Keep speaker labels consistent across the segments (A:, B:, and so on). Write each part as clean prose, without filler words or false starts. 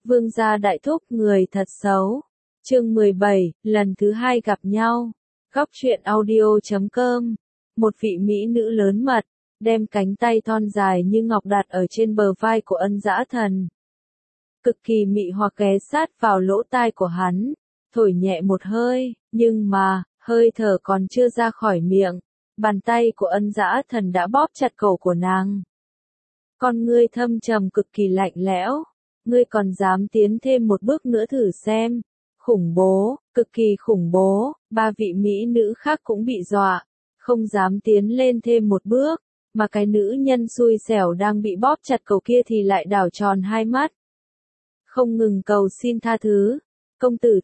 A: Vương gia đại thúc người thật xấu. Chương 17, lần thứ 2 gặp nhau. Góc truyện audio.com. Một vị mỹ nữ lớn mật, đem cánh tay thon dài như ngọc đặt ở trên bờ vai của Ân Dã Thần. Cực kỳ mị hoặc ghé sát vào lỗ tai của hắn, thổi nhẹ một hơi, nhưng mà, hơi thở còn chưa ra khỏi miệng, bàn tay của Ân Dã Thần đã bóp chặt cổ của nàng. Con ngươi thâm trầm cực kỳ lạnh lẽo, ngươi còn dám tiến thêm một bước nữa thử xem. Khủng bố, cực kỳ khủng bố, ba vị mỹ nữ khác cũng bị dọa, không dám tiến lên thêm một bước, mà cái nữ nhân xui xẻo đang bị bóp chặt cổ kia thì lại đảo tròn hai mắt. Không ngừng cầu xin tha thứ, công tử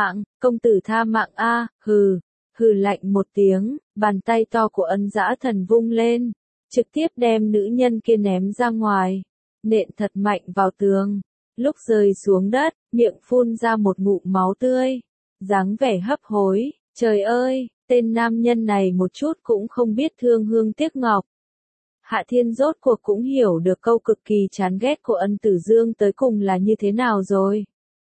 A: tha mạng a, hừ lạnh một tiếng, bàn tay to của Ân Dã Thần vung lên, trực tiếp đem nữ nhân kia ném ra ngoài, nện thật mạnh vào tường. Lúc rơi xuống đất, miệng phun ra một ngụm máu tươi, dáng vẻ hấp hối, trời ơi, tên nam nhân này một chút cũng không biết thương hương tiếc ngọc. Hạ Thiên rốt cuộc cũng hiểu được câu cực kỳ chán ghét của Ân Tử Dương tới cùng là như thế nào rồi.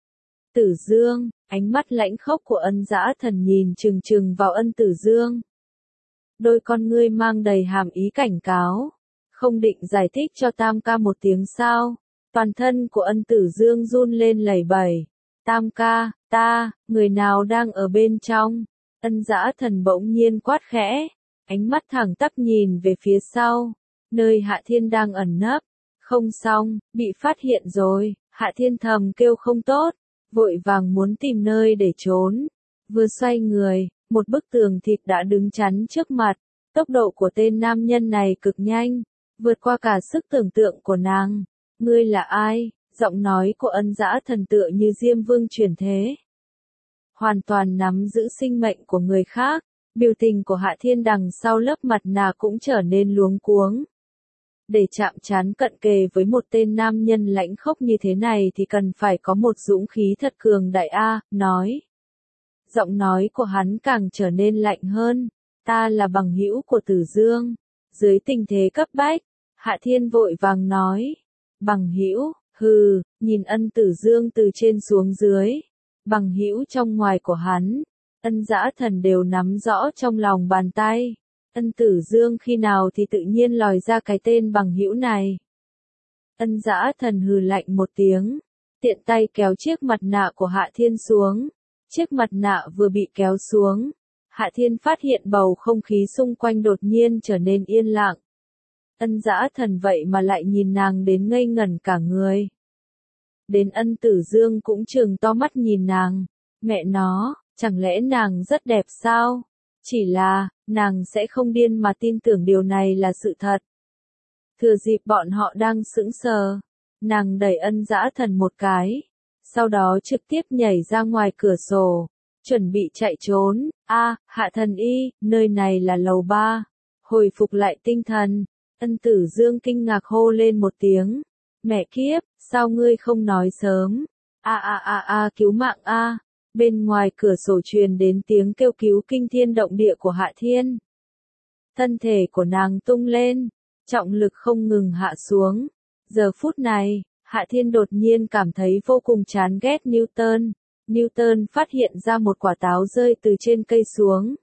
A: Tử Dương, ánh mắt lãnh khốc của Ân Dã Thần nhìn chừng chừng vào Ân Tử Dương. Đôi con ngươi mang đầy hàm ý cảnh cáo, không định giải thích cho Tam ca một tiếng sao. Toàn thân của Ân Tử Dương run lên lẩy bẩy. Tam ca, người nào đang ở bên trong? Ân Dã Thần bỗng nhiên quát khẽ, ánh mắt thẳng tắp nhìn về phía sau, nơi Hạ Thiên đang ẩn nấp. Không xong, bị phát hiện rồi. Hạ Thiên thầm kêu không tốt, vội vàng muốn tìm nơi để trốn. Vừa xoay người, một bức tường thịt đã đứng chắn trước mặt. Tốc độ của tên nam nhân này cực nhanh, vượt qua cả sức tưởng tượng của nàng. Ngươi là ai? Giọng nói của Ân Dã Thần tựa như Diêm Vương chuyển thế. Hoàn toàn nắm giữ sinh mệnh của người khác, biểu tình của Hạ Thiên đằng sau lớp mặt nạ cũng trở nên luống cuống. Để chạm trán cận kề với một tên nam nhân lãnh khốc như thế này thì cần phải có một dũng khí thật cường đại a, nói. Giọng nói của hắn càng trở nên lạnh hơn, ta là bằng hữu của Tử Dương. Dưới tình thế cấp bách, Hạ Thiên vội vàng nói. Bằng hữu, hừ, nhìn Ân Tử Dương từ trên xuống dưới. Bằng hữu trong ngoài của hắn, Ân Dã Thần đều nắm rõ trong lòng bàn tay. Ân Tử Dương khi nào thì tự nhiên lòi ra cái tên bằng hữu này. Ân Dã Thần hừ lạnh một tiếng, tiện tay kéo chiếc mặt nạ của Hạ Thiên xuống. Chiếc mặt nạ vừa bị kéo xuống, Hạ Thiên phát hiện bầu không khí xung quanh đột nhiên trở nên yên lặng. Ân Dã Thần vậy mà lại nhìn nàng đến ngây ngẩn cả người. Đến Ân Tử Dương cũng trừng to mắt nhìn nàng. Mẹ nó, chẳng lẽ nàng rất đẹp sao? Chỉ là, nàng sẽ không điên mà tin tưởng điều này là sự thật. Thừa dịp bọn họ đang sững sờ, nàng đẩy Ân Dã Thần một cái, sau đó trực tiếp nhảy ra ngoài cửa sổ, chuẩn bị chạy trốn. Hạ Thần Y, nơi này là lầu 3. Hồi phục lại tinh thần, Ân Tử Dương kinh ngạc hô lên một tiếng. Mẹ kiếp, sao ngươi không nói sớm? Cứu mạng a! Bên ngoài cửa sổ truyền đến tiếng kêu cứu kinh thiên động địa của Hạ Thiên. Thân thể của nàng tung lên, trọng lực không ngừng hạ xuống. Giờ phút này, Hạ Thiên đột nhiên cảm thấy vô cùng chán ghét Newton. Newton phát hiện ra một quả táo rơi từ trên cây xuống,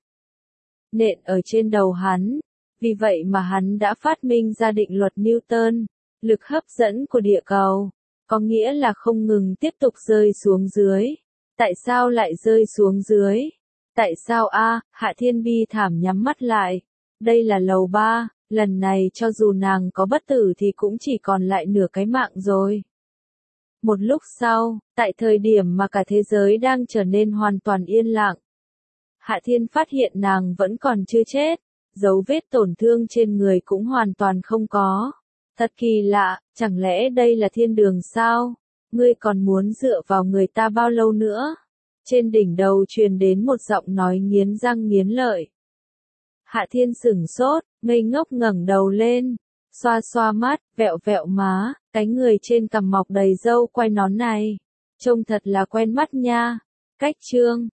A: nện ở trên đầu hắn. Vì vậy mà hắn đã phát minh ra định luật Newton, lực hấp dẫn của địa cầu, có nghĩa là không ngừng tiếp tục rơi xuống dưới. Tại sao lại rơi xuống dưới? Tại sao Hạ Thiên bi thảm nhắm mắt lại. Đây là lầu 3, lần này cho dù nàng có bất tử thì cũng chỉ còn lại nửa cái mạng rồi. Một lúc sau, tại thời điểm mà cả thế giới đang trở nên hoàn toàn yên lặng, Hạ Thiên phát hiện nàng vẫn còn chưa chết, dấu vết tổn thương trên người cũng hoàn toàn không có. Thật kỳ lạ, chẳng lẽ đây là thiên đường sao? Ngươi còn muốn dựa vào người ta bao lâu nữa? Trên đỉnh đầu truyền đến một giọng nói nghiến răng nghiến lợi. Hạ Thiên sửng sốt, ngây ngốc ngẩng đầu lên, xoa xoa mắt, vẹo vẹo má, cái người trên cằm mọc đầy râu quai nón này, trông thật là quen mắt nha. Cách chương